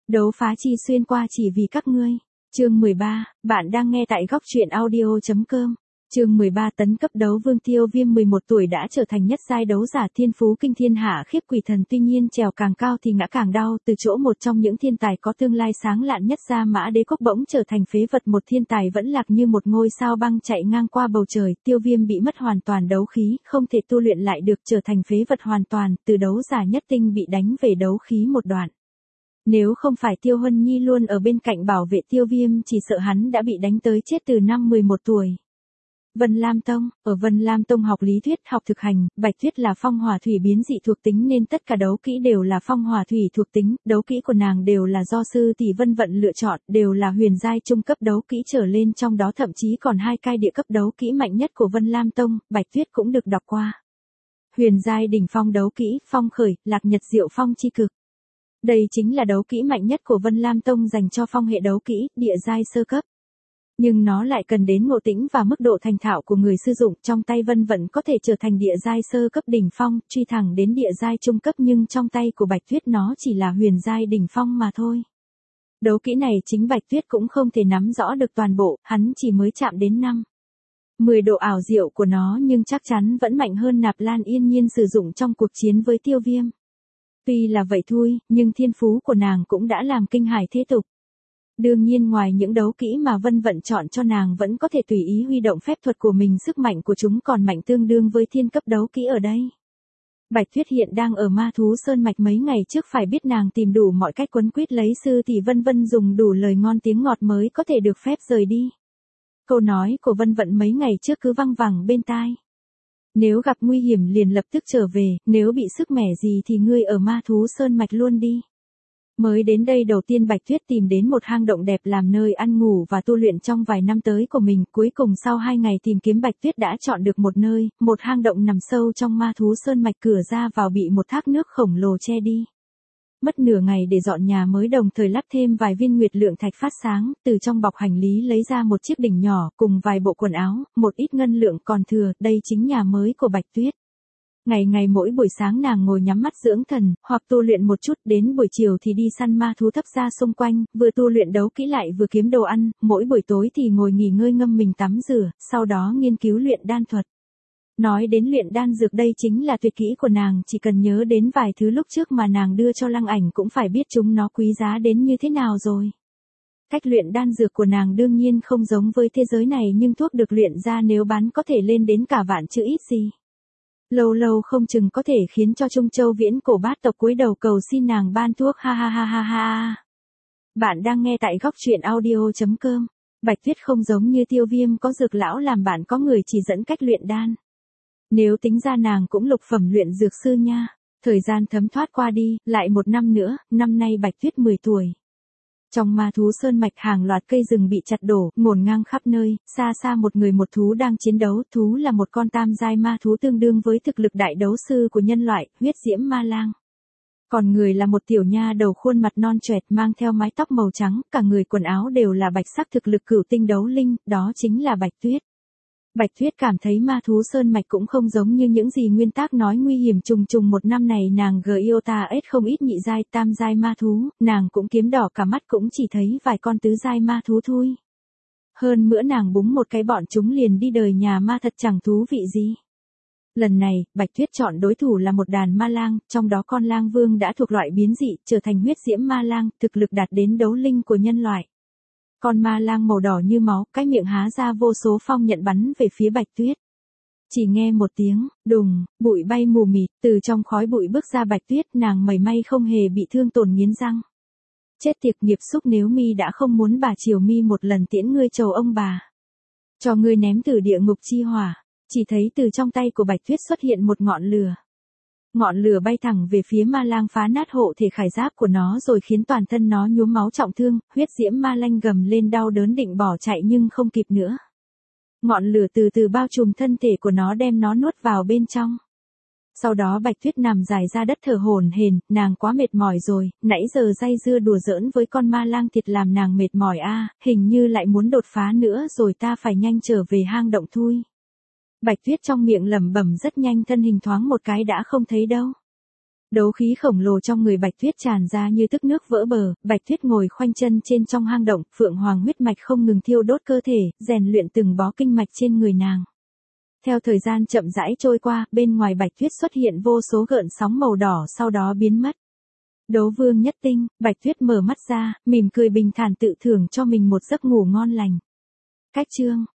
Đấu phá chi xuyên qua chỉ vì các ngươi. Chương 13, bạn đang nghe tại góc truyện audio.com. Chương 13 tấn cấp đấu vương Tiêu Viêm 11 tuổi đã trở thành nhất giai đấu giả thiên phú kinh thiên hạ khiếp quỷ thần, tuy nhiên trèo càng cao thì ngã càng đau, từ chỗ một trong những thiên tài có tương lai sáng lạn nhất Gia Mã Đế Quốc bỗng trở thành phế vật, một thiên tài vẫn lạc như một ngôi sao băng chạy ngang qua bầu trời. Tiêu Viêm bị mất hoàn toàn đấu khí, không thể tu luyện lại được, trở thành phế vật hoàn toàn, từ đấu giả nhất tinh bị đánh về đấu khí một đoạn. Nếu không phải Tiêu Huân Nhi luôn ở bên cạnh bảo vệ Tiêu Viêm, chỉ sợ hắn đã bị đánh tới chết từ năm 11 tuổi. Vân Lam Tông, ở Vân Lam Tông học lý thuyết, học thực hành, Bạch Tuyết là phong hỏa thủy biến dị thuộc tính nên tất cả đấu kỹ đều là phong hỏa thủy thuộc tính, đấu kỹ của nàng đều là do sư tỷ Vân Vận lựa chọn, đều là huyền giai trung cấp đấu kỹ trở lên, trong đó thậm chí còn 2 cai địa cấp đấu kỹ mạnh nhất của Vân Lam Tông, Bạch Tuyết cũng được đọc qua. Huyền giai đỉnh phong đấu kỹ, phong khởi, lạc nhật diệu phong chi cực. Đây chính là đấu kỹ mạnh nhất của Vân Lam Tông dành cho phong hệ đấu kỹ, địa giai sơ cấp. Nhưng nó lại cần đến ngộ tĩnh và mức độ thành thạo của người sử dụng, trong tay Vân Vận có thể trở thành địa giai sơ cấp đỉnh phong, truy thẳng đến địa giai trung cấp, nhưng trong tay của Bạch Tuyết nó chỉ là huyền giai đỉnh phong mà thôi. Đấu kỹ này chính Bạch Tuyết cũng không thể nắm rõ được toàn bộ, hắn chỉ mới chạm đến 10 độ ảo diệu của nó, nhưng chắc chắn vẫn mạnh hơn Nạp Lan Yên Nhiên sử dụng trong cuộc chiến với Tiêu Viêm. Tuy là vậy thôi, nhưng thiên phú của nàng cũng đã làm kinh hãi thế tục. Đương nhiên ngoài những đấu kỹ mà Vân Vận chọn cho nàng, vẫn có thể tùy ý huy động phép thuật của mình, sức mạnh của chúng còn mạnh tương đương với thiên cấp đấu kỹ ở đây. Bạch Tuyết hiện đang ở Ma Thú Sơn Mạch, mấy ngày trước phải biết nàng tìm đủ mọi cách quấn quýt lấy sư thì Vân Vân dùng đủ lời ngon tiếng ngọt mới có thể được phép rời đi. Câu nói của Vân Vận mấy ngày trước cứ văng vẳng bên tai. Nếu gặp nguy hiểm liền lập tức trở về, nếu bị sức mẻ gì thì ngươi ở Ma Thú Sơn Mạch luôn đi. Mới đến đây đầu tiên Bạch Tuyết tìm đến một hang động đẹp làm nơi ăn ngủ và tu luyện trong vài năm tới của mình, cuối cùng sau 2 ngày tìm kiếm Bạch Tuyết đã chọn được một nơi, một hang động nằm sâu trong Ma Thú Sơn Mạch, cửa ra vào bị một thác nước khổng lồ che đi. Mất nửa ngày để dọn nhà mới đồng thời lắp thêm vài viên nguyệt lượng thạch phát sáng, từ trong bọc hành lý lấy ra một chiếc đỉnh nhỏ cùng vài bộ quần áo, một ít ngân lượng còn thừa, đây chính nhà mới của Bạch Tuyết. Ngày mỗi buổi sáng nàng ngồi nhắm mắt dưỡng thần, hoặc tu luyện một chút, đến buổi chiều thì đi săn ma thú thấp ra xung quanh, vừa tu luyện đấu kỹ lại vừa kiếm đồ ăn, mỗi buổi tối thì ngồi nghỉ ngơi ngâm mình tắm rửa, sau đó nghiên cứu luyện đan thuật. Nói đến luyện đan dược, đây chính là tuyệt kỹ của nàng, chỉ cần nhớ đến vài thứ lúc trước mà nàng đưa cho Lăng Ảnh cũng phải biết chúng nó quý giá đến như thế nào rồi. Cách luyện đan dược của nàng đương nhiên không giống với thế giới này, nhưng thuốc được luyện ra nếu bán có thể lên đến cả vạn chứ ít gì. Lâu lâu không chừng có thể khiến cho Trung Châu viễn cổ bát tộc cúi đầu cầu xin nàng ban thuốc, ha ha ha ha ha. Bạn đang nghe tại góc truyện audio.com. Bạch Tuyết không giống như Tiêu Viêm có dược lão làm bạn, có người chỉ dẫn cách luyện đan. Nếu tính ra nàng cũng lục phẩm luyện dược sư nha. Thời gian thấm thoát qua đi, lại một năm nữa, năm nay Bạch Tuyết 10 tuổi. Trong Ma Thú Sơn Mạch hàng loạt cây rừng bị chặt đổ, ngổn ngang khắp nơi, xa xa một người một thú đang chiến đấu, thú là một con tam giai ma thú tương đương với thực lực đại đấu sư của nhân loại, huyết diễm ma lang. Còn người là một tiểu nha đầu khuôn mặt non choẹt mang theo mái tóc màu trắng, cả người quần áo đều là bạch sắc, thực lực cửu tinh đấu linh, đó chính là Bạch Tuyết. Bạch Tuyết cảm thấy Ma Thú Sơn Mạch cũng không giống như những gì nguyên tác nói nguy hiểm trùng trùng, một năm này nàng GIOTA không ít nhị giai tam giai ma thú, nàng cũng kiếm đỏ cả mắt cũng chỉ thấy vài con tứ giai ma thú thôi. Hơn nữa nàng búng một cái bọn chúng liền đi đời nhà ma, thật chẳng thú vị gì. Lần này, Bạch Tuyết chọn đối thủ là một đàn ma lang, trong đó con lang vương đã thuộc loại biến dị, trở thành huyết diễm ma lang, thực lực đạt đến đấu linh của nhân loại. Con ma lang màu đỏ như máu, cái miệng há ra vô số phong nhận bắn về phía Bạch Tuyết. Chỉ nghe một tiếng, đùng, bụi bay mù mịt, từ trong khói bụi bước ra Bạch Tuyết, nàng mảy may không hề bị thương tổn, nghiến răng. Chết tiệt nghiệp xúc, nếu mi đã không muốn bà chiều mi một lần tiễn ngươi chầu ông bà. Cho ngươi ném từ địa ngục chi hỏa, chỉ thấy từ trong tay của Bạch Tuyết xuất hiện một ngọn lửa. Ngọn lửa bay thẳng về phía ma lang, phá nát hộ thể khải giáp của nó rồi khiến toàn thân nó nhuốm máu trọng thương, huyết diễm ma lang gầm lên đau đớn định bỏ chạy nhưng không kịp nữa. Ngọn lửa từ từ bao trùm thân thể của nó đem nó nuốt vào bên trong. Sau đó Bạch Tuyết nằm dài ra đất thở hổn hển, nàng quá mệt mỏi rồi, nãy giờ dây dưa đùa giỡn với con ma lang thịt làm nàng mệt mỏi a, hình như lại muốn đột phá nữa rồi, ta phải nhanh trở về hang động thôi. Bạch Tuyết trong miệng lẩm bẩm, rất nhanh thân hình thoáng một cái đã không thấy đâu. Đấu khí khổng lồ trong người Bạch Tuyết tràn ra như tức nước vỡ bờ, Bạch Tuyết ngồi khoanh chân trên trong hang động, phượng hoàng huyết mạch không ngừng thiêu đốt cơ thể, rèn luyện từng bó kinh mạch trên người nàng. Theo thời gian chậm rãi trôi qua, bên ngoài Bạch Tuyết xuất hiện vô số gợn sóng màu đỏ sau đó biến mất. Đấu vương nhất tinh, Bạch Tuyết mở mắt ra, mỉm cười bình thản tự thưởng cho mình một giấc ngủ ngon lành. Cách chương